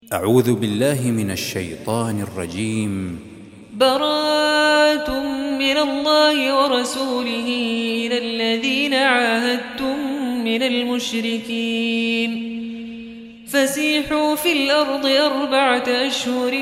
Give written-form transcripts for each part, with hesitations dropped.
أعوذ بالله من الشيطان الرجيم. براءة من الله ورسوله إلى الذين عاهدتم من المشركين فسيحوا في الأرض 4 أشهر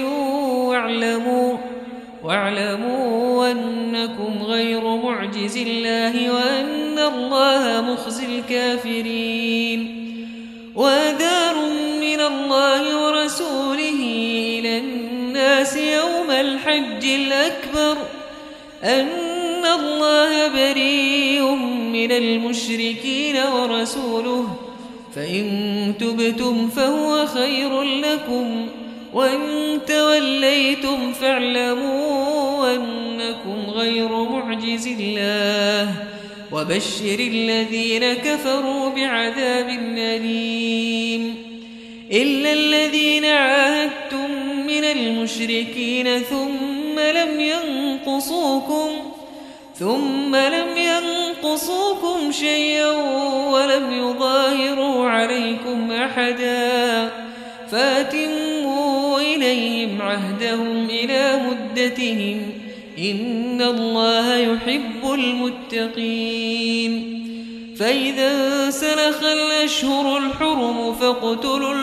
واعلموا أنكم غير معجز الله وأن الله مخزي الكافرين. وأنذار من الله ورسوله إلى الناس يوم الحج الأكبر أن الله بريء من المشركين ورسوله فإن تبتم فهو خير لكم وإن توليتم فاعلموا أنكم غير معجز الله وبشر الذين كفروا بعذاب أليم. إلا الذين عاهدتم من المشركين ثم لم ينقصوكم شيئا ولم يظاهروا عليكم أحدا فأتموا إليهم عهدهم إلى مدتهم إن الله يحب المتقين. فإذا سلخ الأشهر الحرم فاقتلوا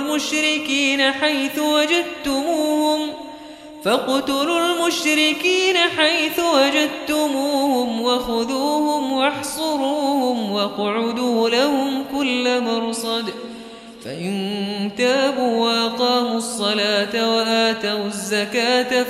المشركين حيث وجدتموهم وخذوهم واحصروهم واقعدوا لهم كل مرصد. فإن تابوا وأقاموا الصلاة وآتوا الزكاة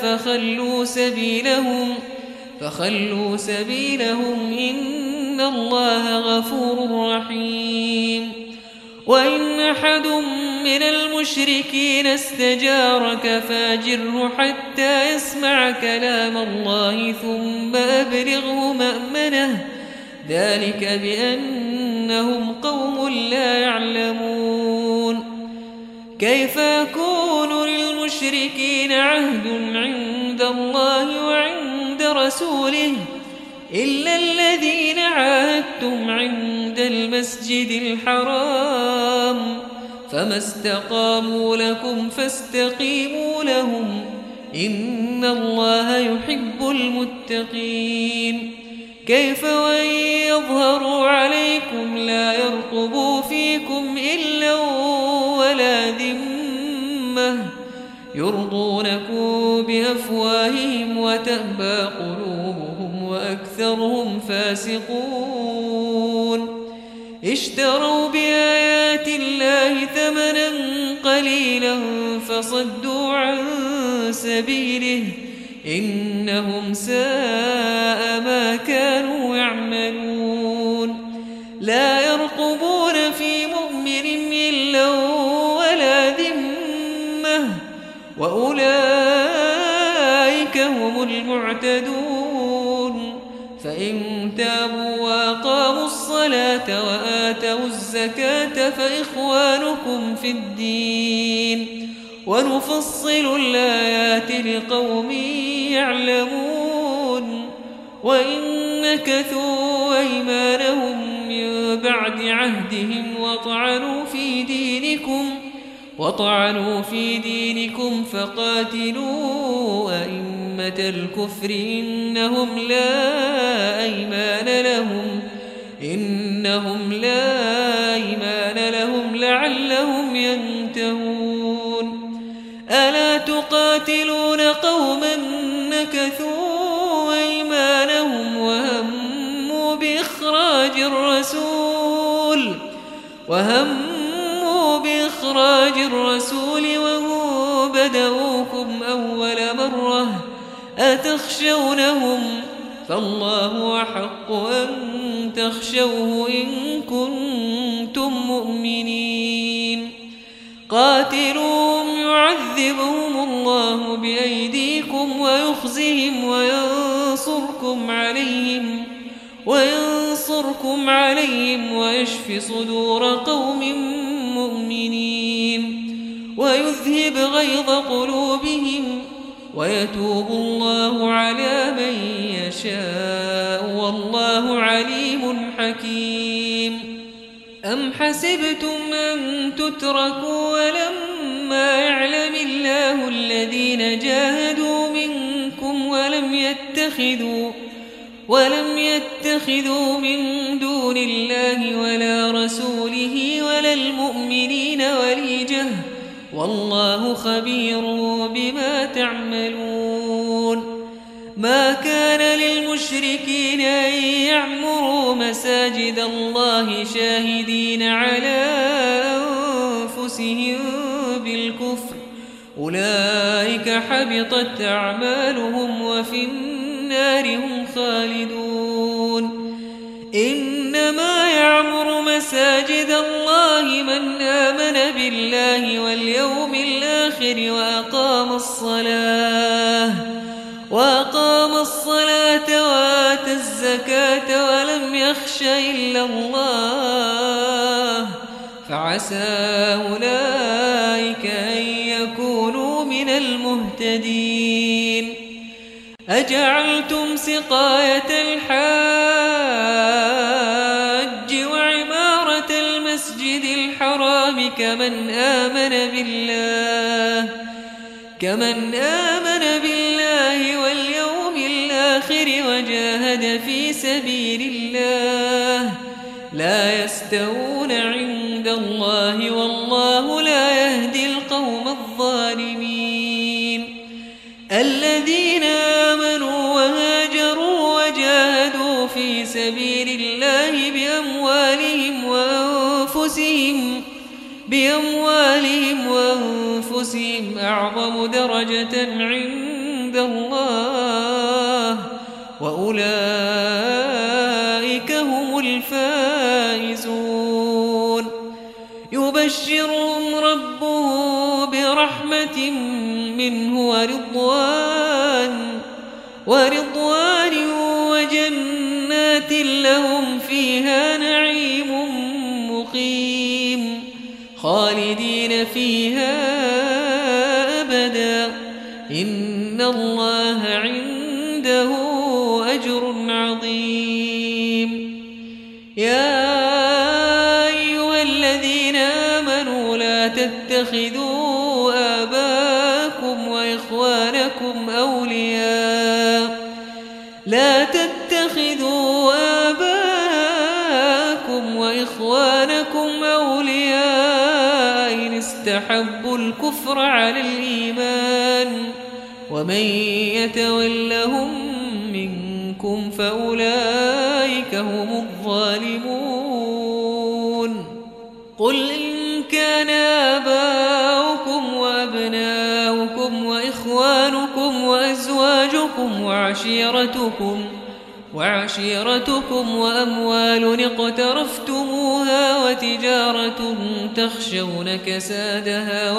فخلوا سبيلهم إن الله غفور رحيم. وإن أحد من المشركين استجارك فاجره حتى يسمع كلام الله ثم أبلغه مأمنه ذلك بأنهم قوم لا يعلمون. كيف يكون للمشركين عهد عند الله وعند رسوله إلا الذين عاهدتم عند المسجد الحرام فما استقاموا لكم فاستقيموا لهم إن الله يحب المتقين. كيف وإن يظهروا عليكم لا يرقبوا فيكم إلا ولا ذمة يرضونكم بأفواههم وتأبى قلوبهم وأكثرهم فاسقون. اشتروا بآيات الله ثمنا قليلا فصدوا عن سبيله إنهم ساء ما كانوا يعملون. لا يرقبون في مؤمن إلا ولا ذمة وأولئك هم المعتدون. فإن تابوا وأقاموا الصلاة وآتوا الزكاة فإخوانكم في الدين ونفصل الآيات لقوم يعلمون. وإن نكثوا أيمانهم من بعد عهدهم وطعنوا في دينكم فقاتلوا أئمة الكفر إنهم لا أيمان لهم لعلهم ينتهون. ألا تقاتلون قوما نكثوا أيمانهم وهموا بإخراج الرسول وهم بدؤوكم أول مرة أتخشونهم فالله أحق أن تخشوه إن كنتم مؤمنين. قاتلوهم يعذبهم الله بأيديكم ويخزهم وينصركم عليهم ويشف صدور قوم مؤمنين ويذهب غيظ قلوبهم ويتوب الله على من يشاء والله عليم حكيم. أم حسبتم أن تتركوا ولما يعلم الذين جاهدوا منكم ولم يتخذوا من دون الله ولا رسوله ولا المؤمنين وليجة والله خبير بما تعملون ما كان للمشركين أن يعمروا مساجد الله شاهدين على أنفسهم بالكفر أولئك حبطت أعمالهم وفي النار هم خالدون إنما يعمر مساجد الله من آمن بالله واليوم الآخر وأقام الصلاة وآتى الزكاة ولم يخش إلا الله فعسى أولئك أن يكونوا من المهتدين أجعلتم سقاية الحاج وعمارة المسجد الحرام كمن آمن بالله واليوم الآخر وجاهد في سبيل الله لا يستوون عند الله والله لا يهدي القوم الظالمين الذين آمنوا وهاجروا وجاهدوا في سبيل الله بأموالهم وأنفسهم أعظم درجة عند الله وأولئك هم الفائزون يبشرهم ربهم برحمة منه ورضوان وجنات لهم فيها نعيم مقيم خالدين فيها أبدا إن الله عنده أجر عظيم يا أيها الذين آمنوا لا تتخذوا آباءكم وإخوانكم أولياء إن استحبوا الكفر على الإيمان ومن يتولهم منكم فأولئك هم الظالمون قل إن كان آباؤكم وأبناؤكم وإخوانكم وأزواجكم وعشيرتكم وأموال اقترفتموها وتجارة تخشون كسادها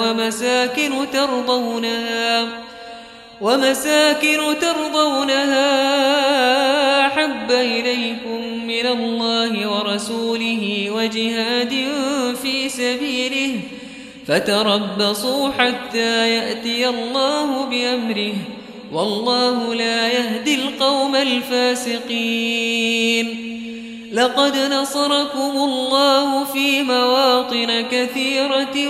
ومساكن ترضونها أحب إليكم من الله ورسوله وجهاد في سبيله فتربصوا حتى يأتي الله بأمره والله لا يهدي القوم الفاسقين لقد نصركم الله في مواطن كثيرة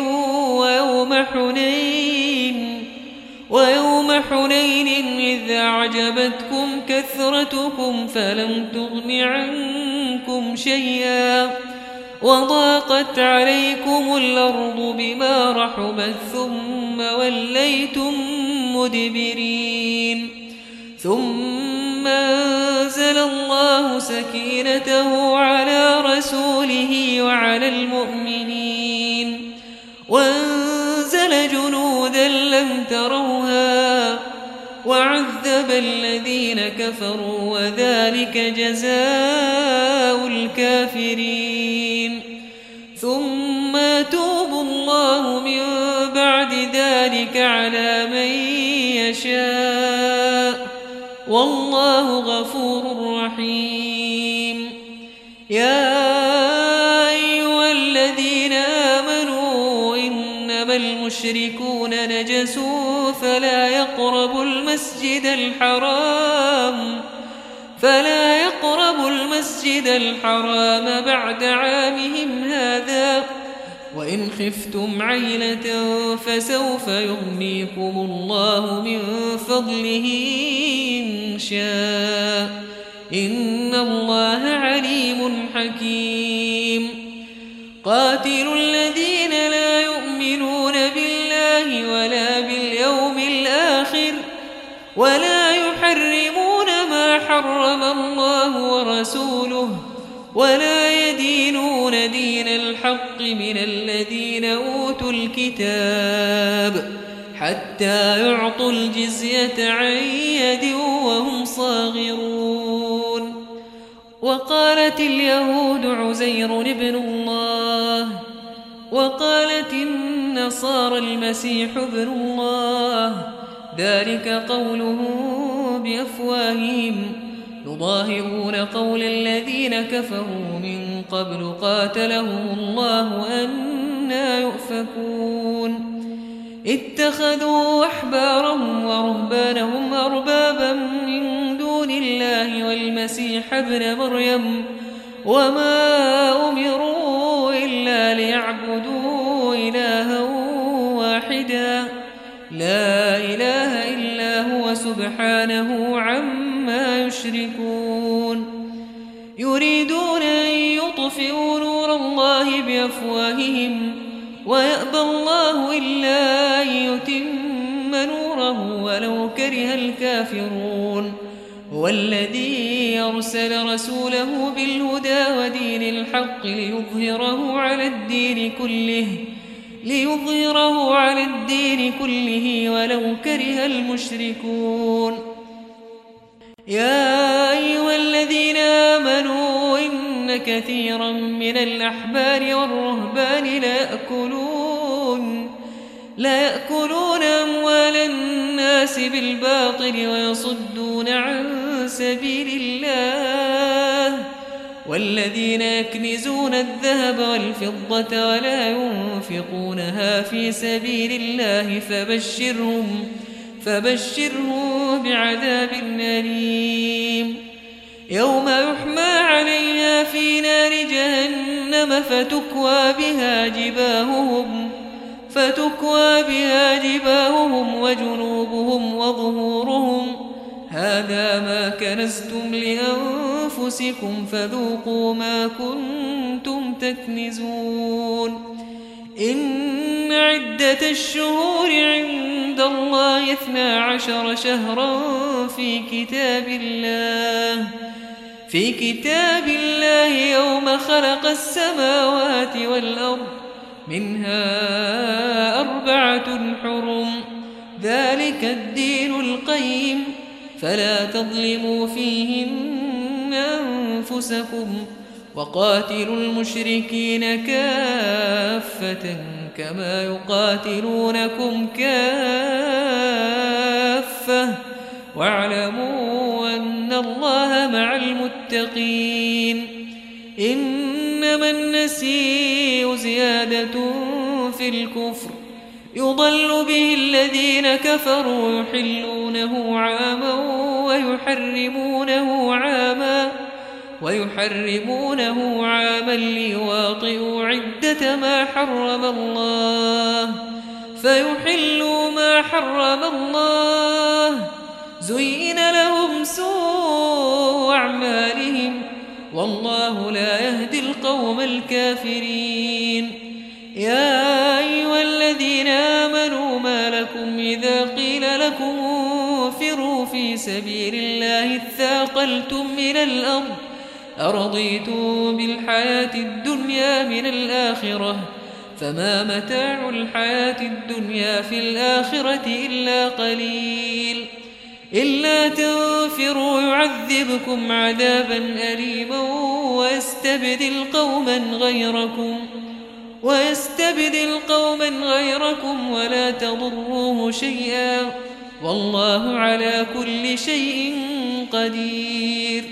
ويوم حنين إذ أعجبتكم كثرتكم فلم تغن عنكم شيئا وضاقت عليكم الأرض بما رحبت ثم وليتم مدبرين ثم أنزل الله سكينته على رسوله وعلى المؤمنين وأنزل جنودا لم تروها وعذب الذين كفروا وذلك جزاء الكافرين ثم يتوب الله من بعد ذلك على من يشاء والله غفور رحيم يا أيها الذين آمنوا إنما المشركون نجس فلا يقربوا المسجد الحرام بعد عامهم هذا وإن خفتم عيلة فسوف يغنيكم الله من فضله إن شاء إن الله عليم حكيم قاتلوا الذين لا يؤمنون بالله ولا باليوم الآخر ولا يحرمون ما حرم الله ورسوله ولا يدينون دين الحق من الذين أوتوا الكتاب حتى يعطوا الجزية عن يد وهم صاغرون وقالت اليهود عزير ابن الله وقالت النصارى المسيح ابن الله ذلك قولهم بأفواههم يضاهئون قول الذين كفروا من قبل قاتلهم الله أنى يؤفكون اتخذوا أحبارهم ورهبانهم أربابا من دون الله والمسيح ابن مريم وما أمروا إلا ليعبدوا إلها واحدا لا إله إلا هو سبحانه عما يشركون يريدون أن يطفئوا نور الله بأفواههم ويأبى الله إلا أن يتم نوره ولو كره الكافرون هو الذي أرسل رسوله بالهدى ودين الحق ليظهره على الدين كله ولو كره المشركون يا أيها الذين آمنوا إن كثيرا من الأحبار والرهبان لا يأكلون أموال الناس بالباطل ويصدون عن سبيل الله والذين يكنزون الذهب والفضة ولا ينفقونها في سبيل الله فبشرهم بعذاب أليم يوم يحمى عليها في نار جهنم فتكوى بها جباههم وجنوبهم وظهورهم هذا ما كنزتم لأنفسكم فذوقوا ما كنتم تكنزون إن عدة الشهور عند الله 12 شهرا في كتاب الله يوم خلق السماوات والأرض منها 4 حرم ذلك الدين القيم فلا تظلموا فيهن أنفسكم وقاتلوا المشركين كافة كما يقاتلونكم كافة واعلموا أن الله مع المتقين إنما النسيء زيادة في الكفر يضل به الذين كفروا يحلونه عاما ويحرمونه عاما ليواطئوا عدة ما حرم الله فيحلوا ما حرم الله زين لهم سوء أعمالهم والله لا يهدي القوم الكافرين يا أيها الذين آمنوا ما لكم إذا قيل لكم انفروا في سبيل الله اثاقلتم إلى الأرض أرضيتم بالحياة الدنيا من الآخرة فما متاع الحياة الدنيا في الآخرة إلا قليل إلا تنفروا يعذبكم عذابا أليما ويستبدل قوما غيركم ولا تضروه شيئا والله على كل شيء قدير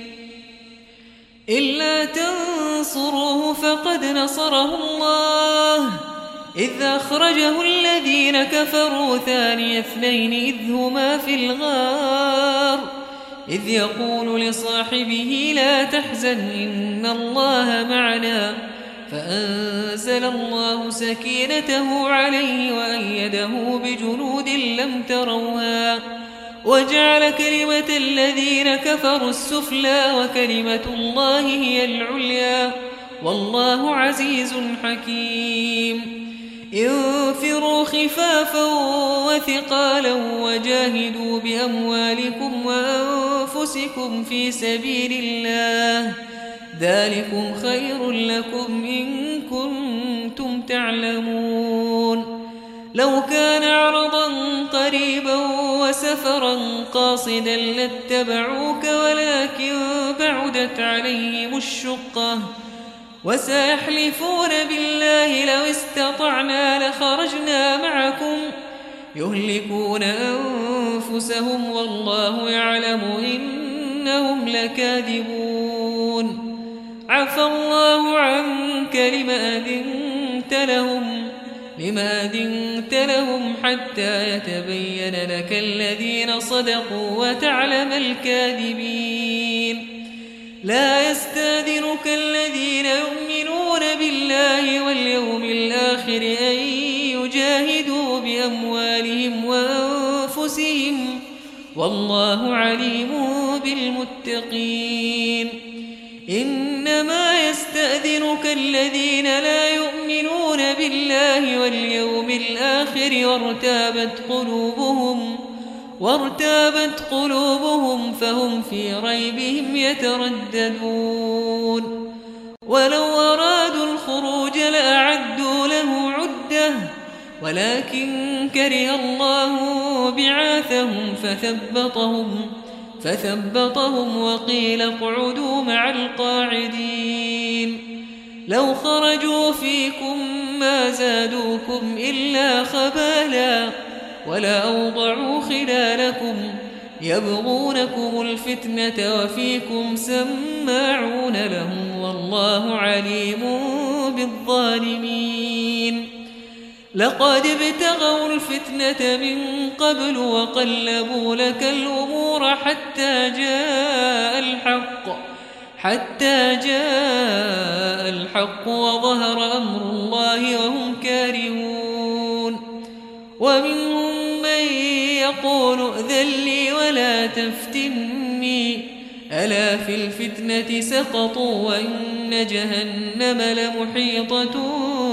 إلا تنصروه فقد نصره الله إذ أخرجه الذين كفروا ثاني اثنين إذ هما في الغار إذ يقول لصاحبه لا تحزن إن الله معنا فأنزل الله سكينته عليه وأيده بجنود لم تروها وجعل كلمة الذين كفروا السفلى وكلمة الله هي العليا والله عزيز حكيم انفروا خفافا وثقالا وجاهدوا بأموالكم وأنفسكم في سبيل الله ذلكم خير لكم إن كنتم تعلمون لو كان عرضا قريبا وسفرا قاصدا لاتبعوك ولكن بعدت عليهم الشقة وسيحلفون بالله لو استطعنا لخرجنا معكم يهلكون أنفسهم والله يعلم إنهم لكاذبون عفى الله عنك لما أذنت لهم حتى يتبين لك الذين صدقوا وتعلم الكاذبين لا يستأذنك الذين يؤمنون بالله واليوم الآخر أن يجاهدوا بأموالهم وأنفسهم والله عليم بالمتقين إنما يستأذنك الذين لا يؤمنون بالله واليوم الآخر وارتابت قلوبهم فهم في ريبهم يترددون ولو أرادوا الخروج لأعدوا له عدة ولكن كره الله بعاثهم فثبطهم وقيل اقعدوا مع القاعدين لو خرجوا فيكم ما زادوكم إلا خبالا ولا أوضعوا خلالكم يبغونكم الفتنة وفيكم سماعون لهم والله عليم بالظالمين لقد ابتغوا الفتنة من قبل وقلبوا لك الأمور حتى جاء الحق وظهر أمر الله وهم كارهون ومنهم من يقول ائذن لي ولا تفتني ألا في الفتنة سقطوا وإن جهنم لمحيطة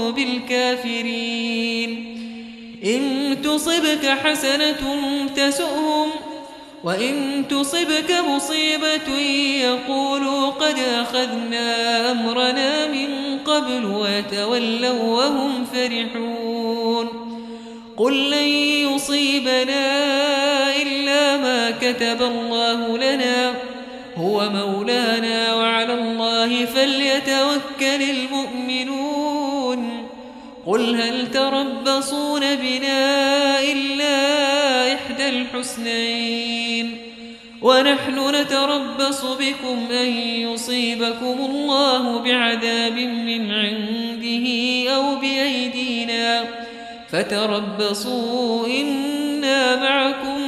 بالكافرين إن تصبك حسنة تسؤهم وإن تصبك مصيبة يقولوا قد أخذنا أمرنا من قبل ويتولوا وهم فرحون قل لن يصيبنا إلا ما كتب الله لنا هو مولانا وعلى الله فليتوكل المؤمنون قل هل تربصون بنا إلا إحدى الحسنين ونحن نتربص بكم أن يصيبكم الله بعذاب من عنده أو بأيدينا فتربصوا إنا معكم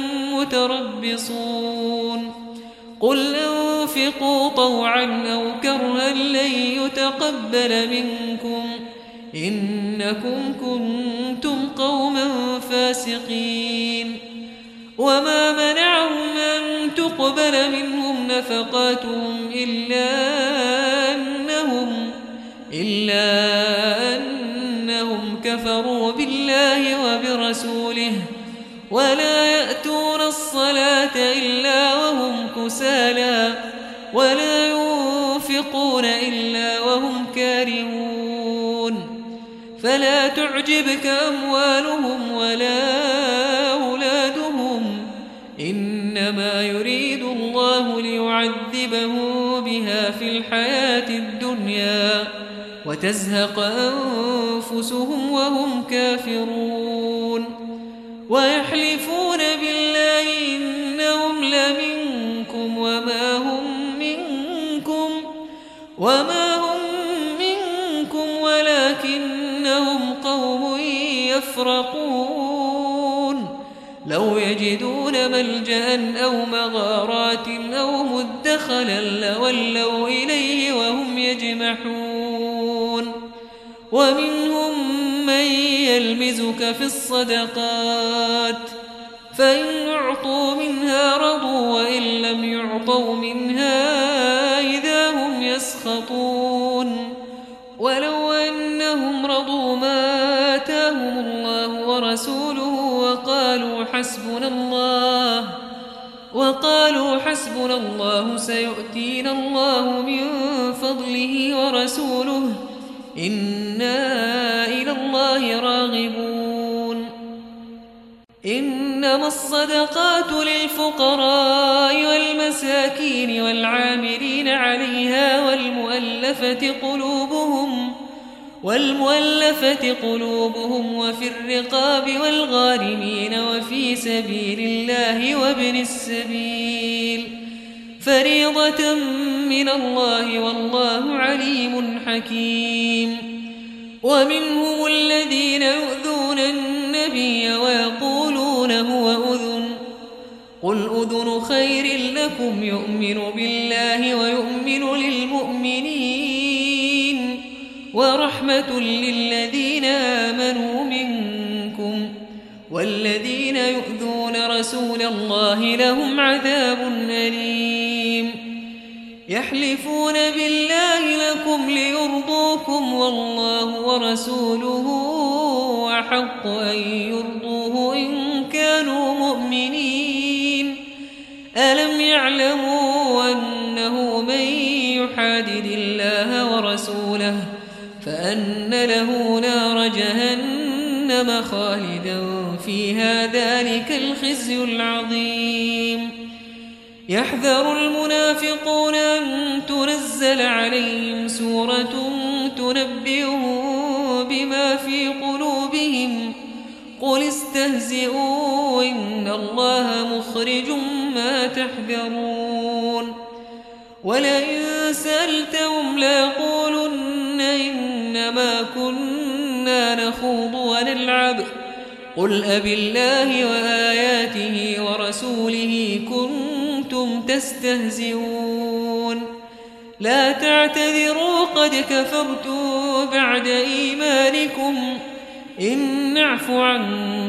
متربصون قل أنفقوا طوعا أو كرها لن يتقبل منكم إنكم كنتم قوما فاسقين وما منعهم أن تقبل منهم نفقاتهم إلا أنهم كفروا بالله وبرسوله ولا يأتون الصلاة إلا وهم كسالى ولا ينفقون إلا وهم كارهون فلا تعجبك أموالهم ولا أولادهم إنما يريد الله ليعذبهم بها في الحياة الدنيا وتزهق أنفسهم وهم كافرون ويحلفون بالله إنهم لمنكم وما هم منكم ولكنهم قوم يفرقون لو يجدون ملجأ أو مغارات أو مدخلا لولوا إليه وهم يجمحون ومنهم من يلمزك في الصدقات فإن أعطوا منها رضوا وإن لم يعطوا منها إذا هم يسخطون ولو أنهم رضوا ما آتاهم الله ورسوله وقالوا حسبنا الله سيؤتينا الله من فضله ورسوله إنا إلى الله راغبون إنما الصدقات للفقراء والمساكين والعاملين عليها والمؤلفة قلوبهم وفي الرقاب والغارمين وفي سبيل الله وابن السبيل فريضة من الله والله عليم حكيم ومنهم الذين يؤذون النبي ويقولون هو أذن قل أذن خير لكم يؤمن بالله ويؤمن للمؤمنين ورحمة للذين آمنوا منكم والذين يؤذون رسول الله لهم عذاب أليم يحلفون بالله لكم ليرضوكم والله ورسوله أحق أن يرضوه إن كانوا مؤمنين ألم يعلموا أنه من يحادد الله ورسوله فأن له نار جهنم خالدا فيها ذلك الخزي العظيم يحذر المنافقون أن تنزل عليهم سورة تنبئهم بما في قلوبهم قل استهزئوا إن الله مخرج ما تحذرون ولئن سألتهم ليقولن إنما كنا نخوض ونلعب قل أبالله وآياته ورسوله كنتم تستهزئون لا تعتذروا قد كفرتم بعد إيمانكم إن نعف عن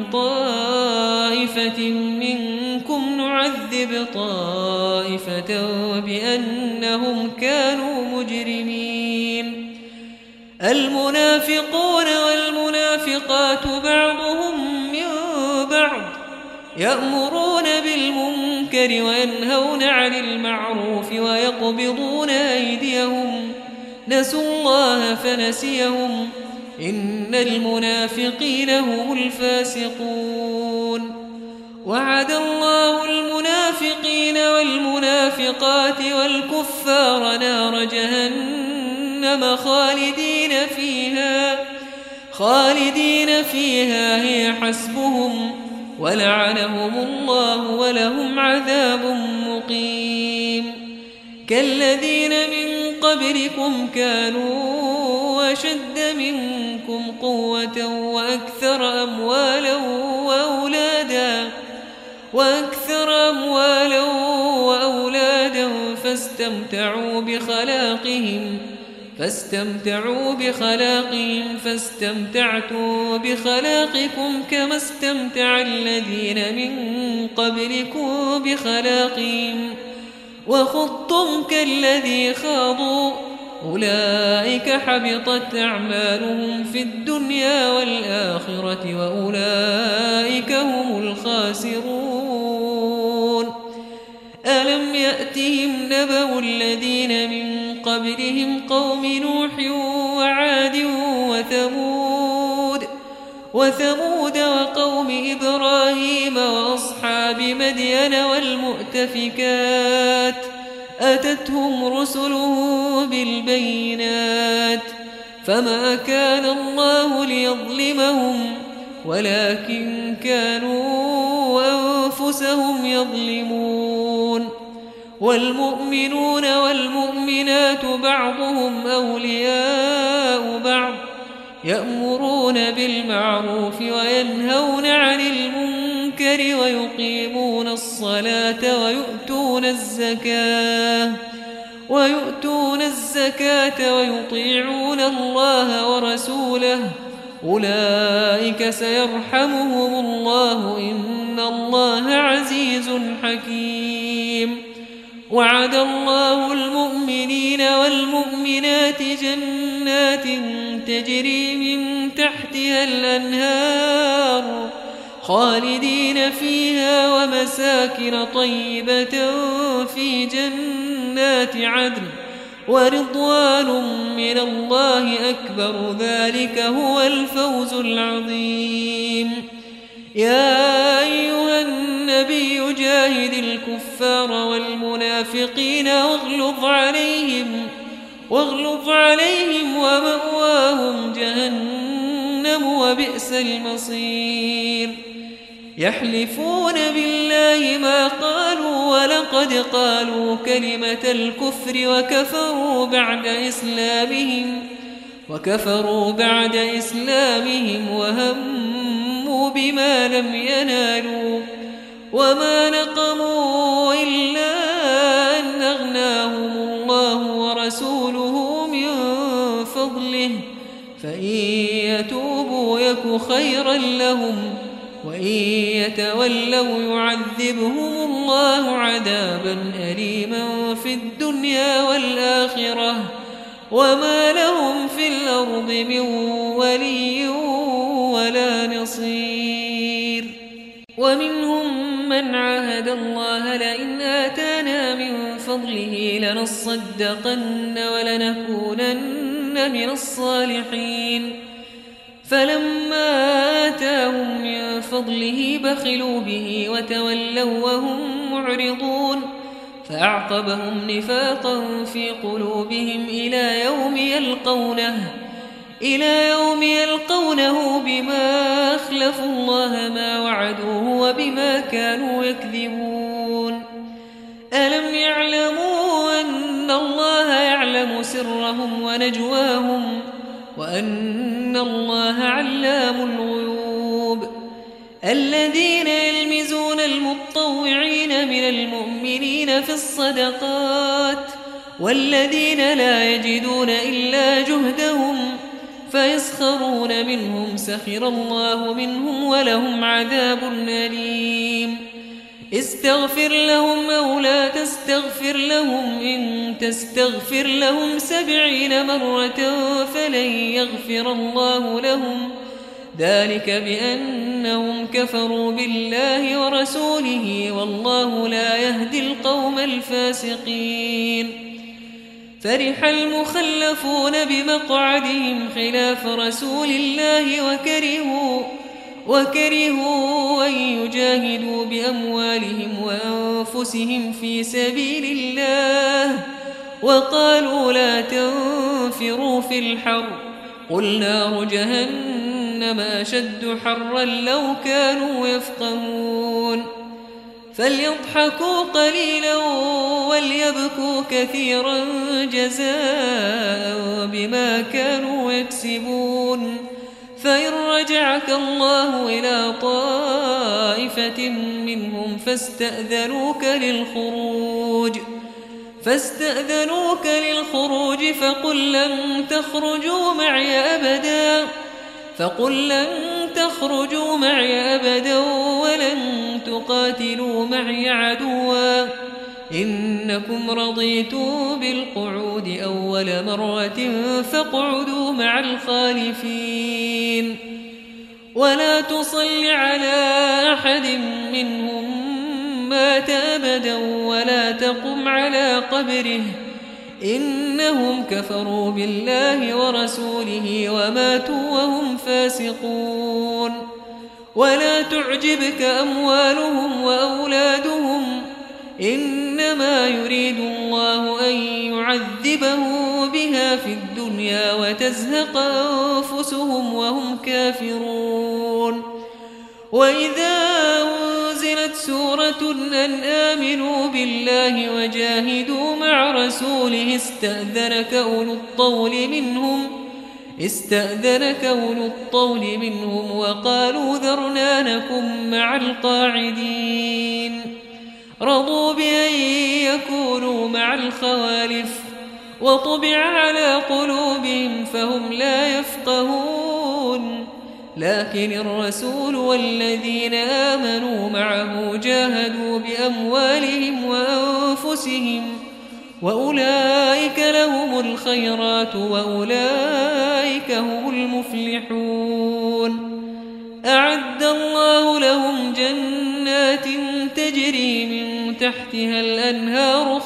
طائفة منكم نعذب طائفة بأنهم كانوا مجرمين المنافقون والمنافقات بعضهم من بعض يأمرون بالمنكر وينهون عن المعروف ويقبضون أيديهم نسوا الله فنسيهم إن المنافقين هم الفاسقون وعد الله المنافقين والمنافقات والكفار نار جهنم خالدين فيها هي حسبهم ولعنهم الله ولهم عذاب مقيم كالذين من قبلكم كانوا أشد منكم قوة وأكثر أموالا وأولادا فاستمتعوا بخلاقهم فاستمتعتم بخلاقكم كما استمتع الذين من قبلكم بخلاقهم وخضتم كالذي خاضوا أولئك حبطت أعمالهم في الدنيا والآخرة وأولئك هم الخاسرون ألم يأتهم نبأ الذين من قبلهم قوم نوح وعاد وثمود وقوم إبراهيم وأصحاب مدين والمؤتفكات أتتهم رسلهم بالبينات فما كان الله ليظلمهم ولكن كانوا أنفسهم يظلمون والمؤمنون والمؤمنات بعضهم أولياء بعض يأمرون بالمعروف وينهون عن المنكر ويقيمون الصلاة ويؤتون الزكاة ويؤتون الزكاة ويطيعون الله ورسوله أولئك سيرحمهم الله إن الله عزيز حكيم. وعد الله المؤمنين والمؤمنات جنات تجري من تحتها الأنهار خالدين فيها ومساكن طيبة في جنات عدن ورضوان من الله أكبر ذلك هو الفوز العظيم. يا أيها النبي جاهد الكفار والمنافقين واغلظ عليهم ومأواهم جهنم وبئس المصير. يحلفون بالله ما قالوا ولقد قالوا كلمة الكفر وكفروا بعد إسلامهم وهموا بما لم ينالوا وما نقموا إلا أن أغناهم الله ورسوله من فضله فإن يتوبوا يك خيرا لهم وإن يتولوا يعذبهم الله عذابا أليما في الدنيا والآخرة وما لهم في الأرض من ولي ولا نصير. ومنهم من عاهد الله لئن آتانا من فضله لنصدقن ولنكونن من الصالحين فلما آتاهم من فضله بخلوا به وتولوا وهم معرضون فأعقبهم نفاقا في قلوبهم إلى يوم يلقونه بما أخلفوا الله ما وعدوه وبما كانوا يكذبون. ألم يعلموا أن الله يعلم سرهم ونجواهم وأن الله علام الغيوب. الذين يلمزون المطوعين من المؤمنين في الصدقات والذين لا يجدون إلا جهدهم فيسخرون منهم سخر الله منهم ولهم عذاب أليم. استغفر لهم أو لا تستغفر لهم إن تستغفر لهم 70 مرة فلن يغفر الله لهم ذلك بأنهم كفروا بالله ورسوله والله لا يهدي القوم الفاسقين. فرح المخلفون بمقعدهم خلاف رسول الله وكرهوا أن يجاهدوا بأموالهم وأنفسهم في سبيل الله وقالوا لا تنفروا في الحر قل نار جهنم أشد حرا لو كانوا يفقهون. فليضحكوا قليلا وليبكوا كثيرا جزاء بما كانوا يكسبون. فإن رجعك الله إلى طائفة منهم فاستأذنوك للخروج فقل لن تخرجوا معي أبدا ولن تقاتلوا معي عدوا إنكم رضيتم بالقعود أول مرة فاقعدوا مع الخالفين. ولا تصل على أحد منهم مات أبدا ولا تقم على قبره إنهم كفروا بالله ورسوله وماتوا وهم فاسقون. ولا تعجبك أموالهم وأولادهم إنما يريد الله أن يعذبهم بها في الدنيا وتزهق أنفسهم وهم كافرون. وإذا أنزلت سورة أن آمنوا بالله وجاهدوا مع رسوله استأذنك أولو الطول منهم وقالوا ذرنا نكن مع القاعدين. رضوا بأن يكونوا مع الخوالف وطبع على قلوبهم فهم لا يفقهون لكن الرسول والذين آمنوا معه جاهدوا بأموالهم وأنفسهم وأولئك لهم الخيرات وأولئك هم المفلحون أعد الله لهم جنات تجري من تحتها الأنهار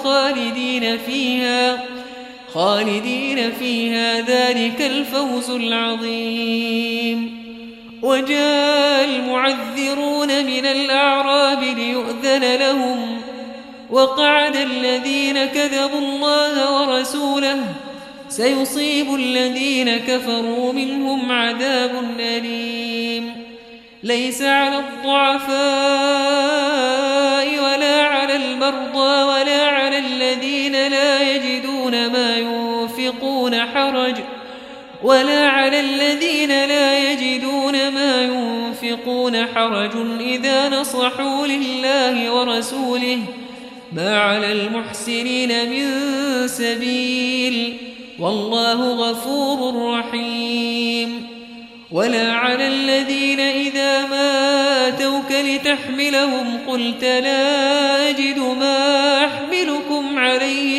خالدين فيها ذلك الفوز العظيم. وجاء المعذرون من الأعراب ليؤذن لهم وقعد الذين كذبوا الله ورسوله سيصيب الذين كفروا منهم عذاب أليم. ليس على الضعفاء ولا على المرضى ولا على الذين لا يجدون ما ينفقون حرج إذا نصحوا لله ورسوله ما على المحسنين من سبيل والله غفور رحيم. ولا على الذين إذا ما أتوك لتحملهم قلت لا أجد ما أحملكم عليه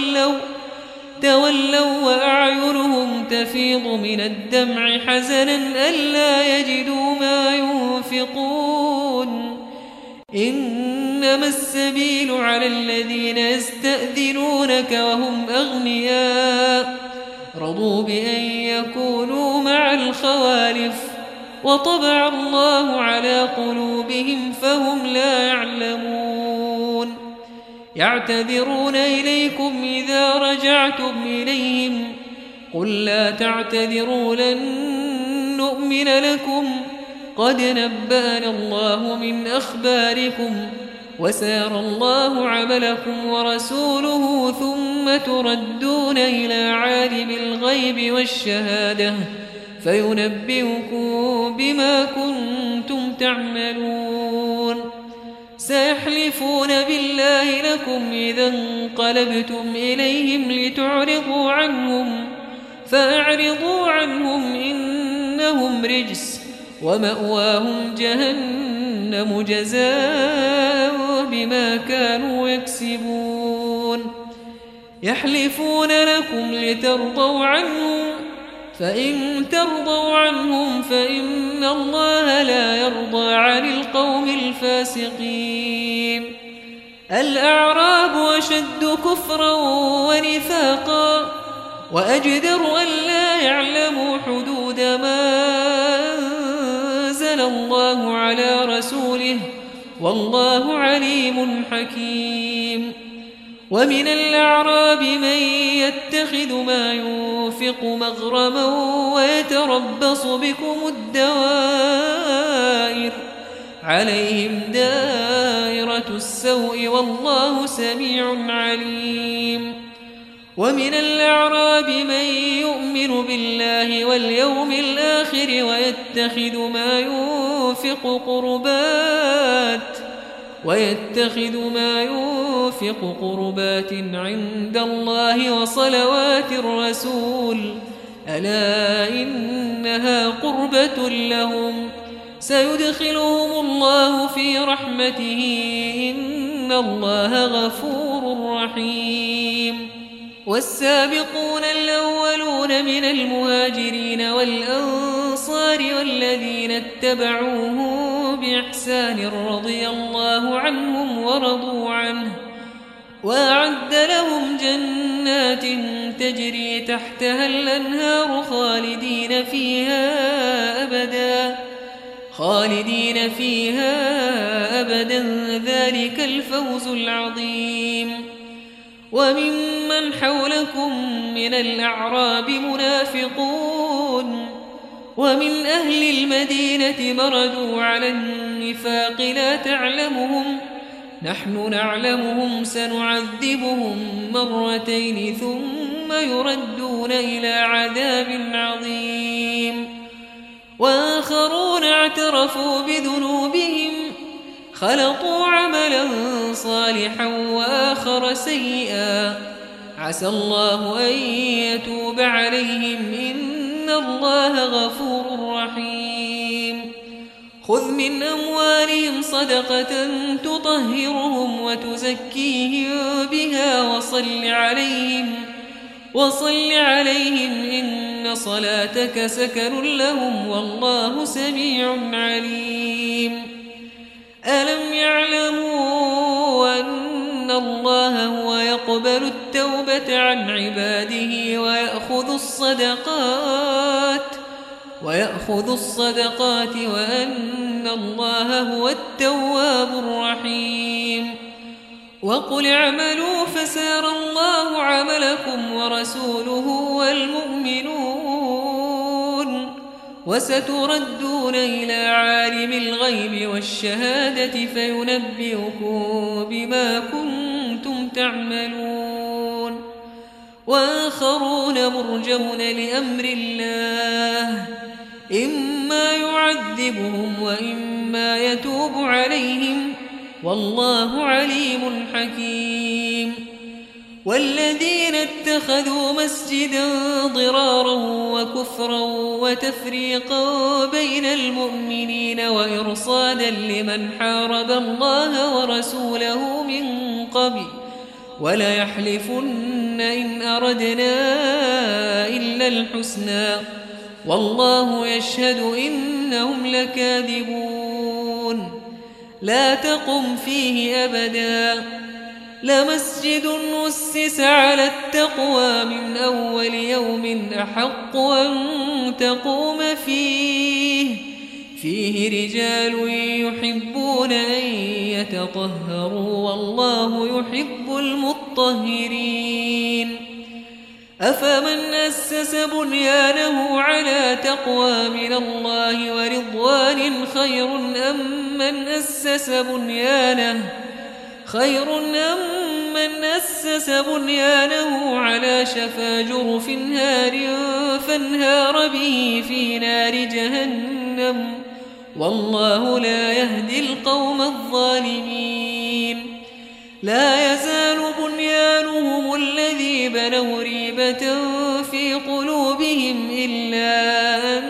تولوا وأعينهم تفيض من الدمع حزنا ألا يجدوا ما ينفقون. إنما السبيل على الذين يستأذنونك وهم أغنياء رضوا بأن يكونوا مع الخوالف وطبع الله على قلوبهم فهم لا يعلمون. يعتذرون إليكم إذا رجعتم إليهم قل لا تعتذروا لن نؤمن لكم قد نبأنا الله من أخباركم وسيرى الله عملكم ورسوله ثم تردون إلى عالم الغيب والشهادة فينبئكم بما كنتم تعملون. سيحلفون بالله لكم إذا انقلبتم إليهم لتعرضوا عنهم فأعرضوا عنهم إنهم رجس ومأواهم جهنم جزاء بما كانوا يكسبون. يحلفون لكم لترضوا عنهم فإن ترضوا عنهم فإن الله لا يرضى عن القوم الفاسقين. الأعراب أشد كفرا ونفاقا وأجدر أن لا يعلموا حدود ما أنزل الله على رسوله والله عليم حكيم. ومن الأعراب من يتخذ ما ينفق مغرما ويتربص بكم الدوائر عليهم دائرة السوء والله سميع عليم. ومن الأعراب من يؤمن بالله واليوم الآخر ويتخذ ما ينفق قربات عند الله وصلوات الرسول ألا إنها قربة لهم سيدخلهم الله في رحمته إن الله غفور رحيم. والسابقون الأولون من المهاجرين والأنصار والذين اتبعوهم بإحسان رضي الله عنهم ورضوا عنه وأعد لهم جنات تجري تحتها الأنهار خالدين فيها أبدا ذلك الفوز العظيم. وممن حولكم من الأعراب منافقون ومن أهل المدينة مردوا على النفاق لا تعلمهم نحن نعلمهم سنعذبهم مرتين ثم يردون إلى عذاب عظيم. وآخرون اعترفوا بذنوبهم خلطوا عملا صالحا وآخر سيئا عسى الله أن يتوب عليهم إن الله غفور رحيم خذ من أموالهم صدقة تطهرهم وتزكيهم بها وصل عليهم إن صلاتك سكن لهم والله سميع عليم ألم يعلموا أن الله هو يقبل التوبة عن عباده ويأخذ الصدقات وأن الله هو التواب الرحيم وقل اعملوا فسيرى الله عملكم ورسوله والمؤمنون وستردون إلى عالم الغيب والشهادة فينبئكم بما كنتم تعملون وآخرون مرجون لأمر الله إما يعذبهم وإما يتوب عليهم والله عليم حكيم والذين اتخذوا مسجدا ضرارا وكفرا وتفريقا بين المؤمنين وإرصادا لمن حارب الله ورسوله من قبل وليحلفن إن أردنا إلا الحسنى والله يشهد إنهم لكاذبون لا تقم فيه أبدا لمسجد أسس على التقوى من أول يوم أحق أن تقوم فيه رجال يحبون أن يتطهروا والله يحب المطهرين أفمن أسس بنيانه على تقوى من الله ورضوان خير أم من أسس بنيانه على شفا جرف هار فانهار به في نار جهنم والله لا يهدي القوم الظالمين لا يزال بنيانهم الذي بنوا ريبة في قلوبهم إلا أن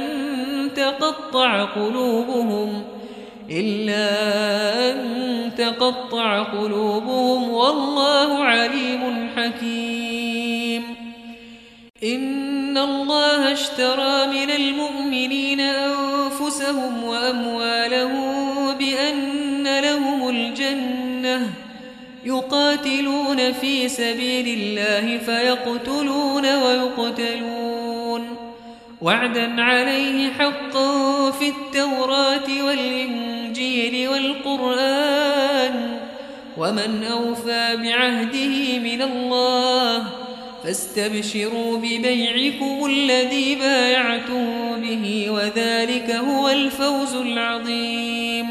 تقطع قلوبهم والله عليم حكيم إن الله اشترى من المؤمنين أنفسهم وأموالهم بأن لهم الجنة يقاتلون في سبيل الله فيقتلون ويقتلون وعدا عليه حقا في التوراة والإنجيل والقرآن ومن أوفى بعهده من الله فاستبشروا ببيعكم الذي بايعتم به وذلك هو الفوز العظيم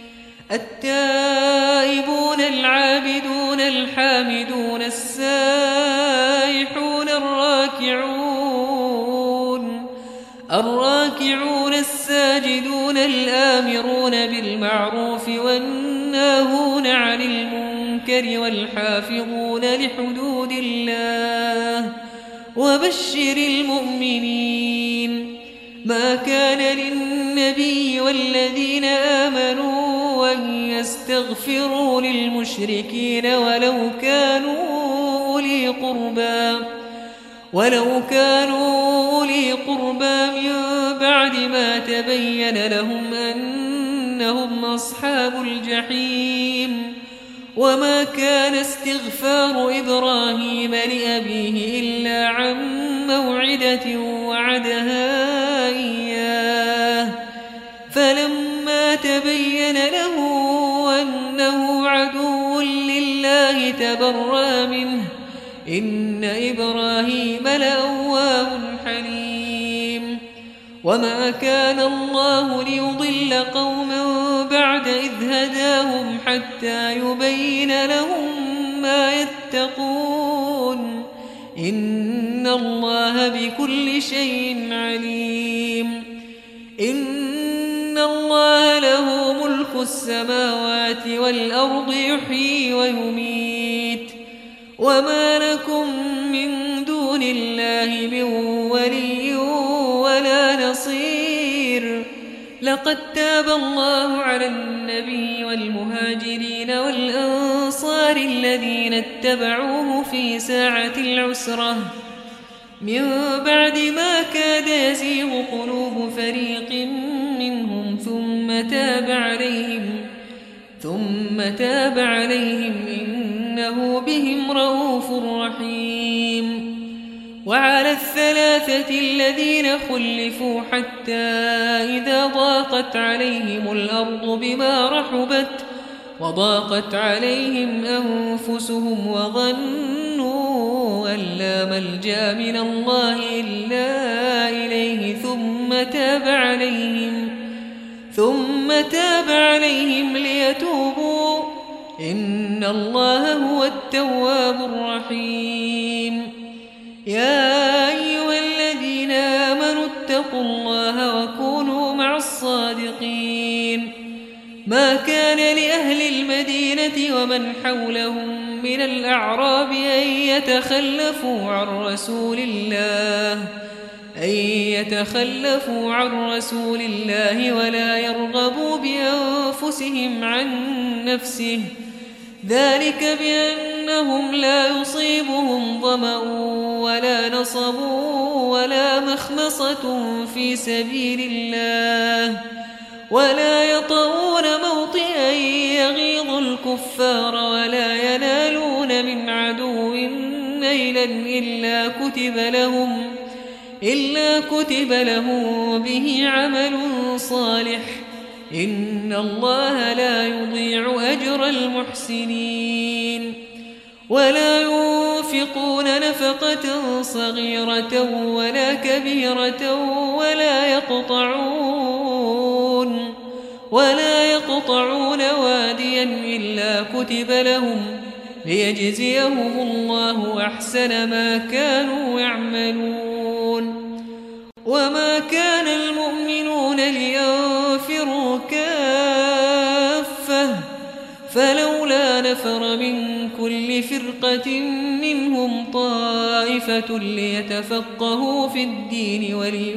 التائبون العابدون الحامدون السائحون الراكعون الساجدون الآمرون بالمعروف والناهون عن المنكر والحافظون لحدود الله وبشر المؤمنين ما كان للنبي والذين آمنوا أن يستغفروا للمشركين ولو كانوا أولي قربى من بعد ما تبين لهم أنهم أصحاب الجحيم وما كان استغفار إبراهيم لأبيه إلا عن موعدة وعدها إياه فلما تبين له أنه عدو لله تبرأ منه إن إبراهيم لأواه حليم وما كان الله ليضل قوما بعد إذ هداهم حتى يبين لهم ما يتقون إن الله بكل شيء عليم إن الله له ملك السماوات والأرض يحيي ويميت وما لكم من دون الله من ولي ولا نصير. لقد تاب الله على النبي والمهاجرين والأنصار الذين اتبعوه في ساعة العسرة من بعد ما كاد يزيغ قلوب فريق منهم ثم تاب عليهم إنه بهم رؤوف رحيم. وعلى الثلاثة الذين خلفوا حتى إذا ضاقت عليهم الأرض بما رحبت وضاقت عليهم أنفسهم وظنوا أن لا ملجأ من الله إلا إليه ثم تاب عليهم ليتوبوا إن الله هو التواب الرحيم. يا أيها الذين آمنوا اتقوا الله وكونوا مع الصادقين. ما كان لأهل المدينة ومن حولهم من الأعراب أن يتخلفوا عن رسول الله ولا يرغبوا بأنفسهم عن نفسه، ذلك بأنهم لا يصيبهم ظمأ ولا نصب ولا مخمصة في سبيل الله ولا يطؤون موطئا يغيظ الكفار ولا ينالون من عدو نيلا إلا كتب لهم به عمل صالح إن الله لا يضيع أجر المحسنين. ولا ينفقون نفقة صغيرة ولا كبيرة ولا يقطعون واديا إلا كتب لهم ليجزيهم الله أحسن ما كانوا يعملون. وما كان المؤمنون لينفروا كافة فلولا نفر من كل فرقة منهم طائفة ليتفقهوا في الدين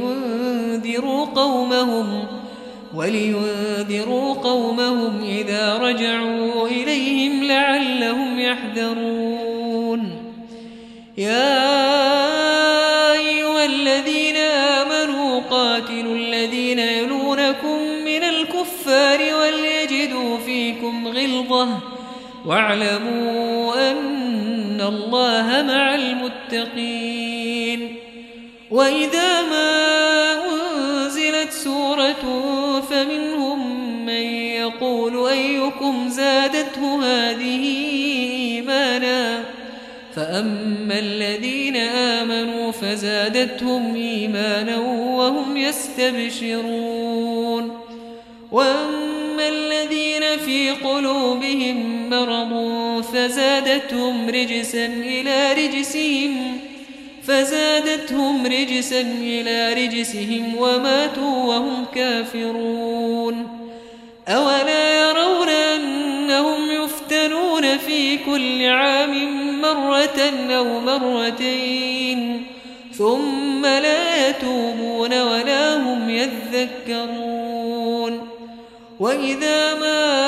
ولينذروا قومهم إذا رجعوا إليهم لعلهم يحذرون. يا أيها الذين آمنوا قاتلوا الذين يلونكم من الكفار وليجدوا فيكم غلظة واعلموا أن الله مع المتقين. وإذا ما أنزلت سورة فمنهم من يقول أيكم زادته هذه إيمانا فأما الذين آمنوا فزادتهم إيمانا وهم يستبشرون وأما الذين في قلوبهم مرض فزادتهم رجسا إلى رجسهم وماتوا وهم كافرون. أولا يرون أنهم يفتنون في كل عام مرة أو مرتين ثم لا يتوبون ولا هم يذكرون. وإذا ما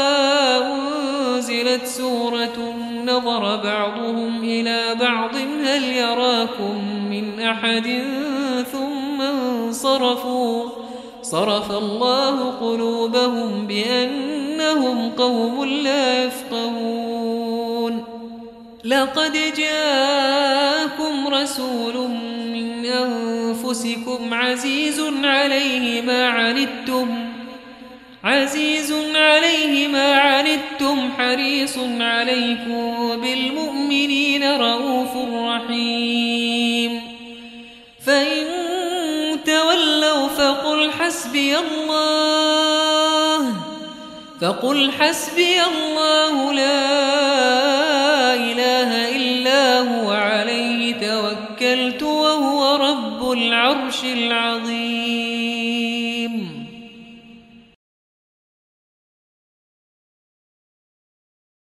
أنزلت سورة نظر بعضهم إلى بعض هل يراكم من أحد ثم انصرفوا صرف الله قلوبهم بأنهم قوم لا يفقهون. لقد جاءكم رسول من أنفسكم عزيز عليه ما عنتم حريص عليكم بالمؤمنين رؤوف رحيم. فإن تولوا فقل حسبي الله لا إله إلا هو عليه توكلت وهو رب العرش العظيم.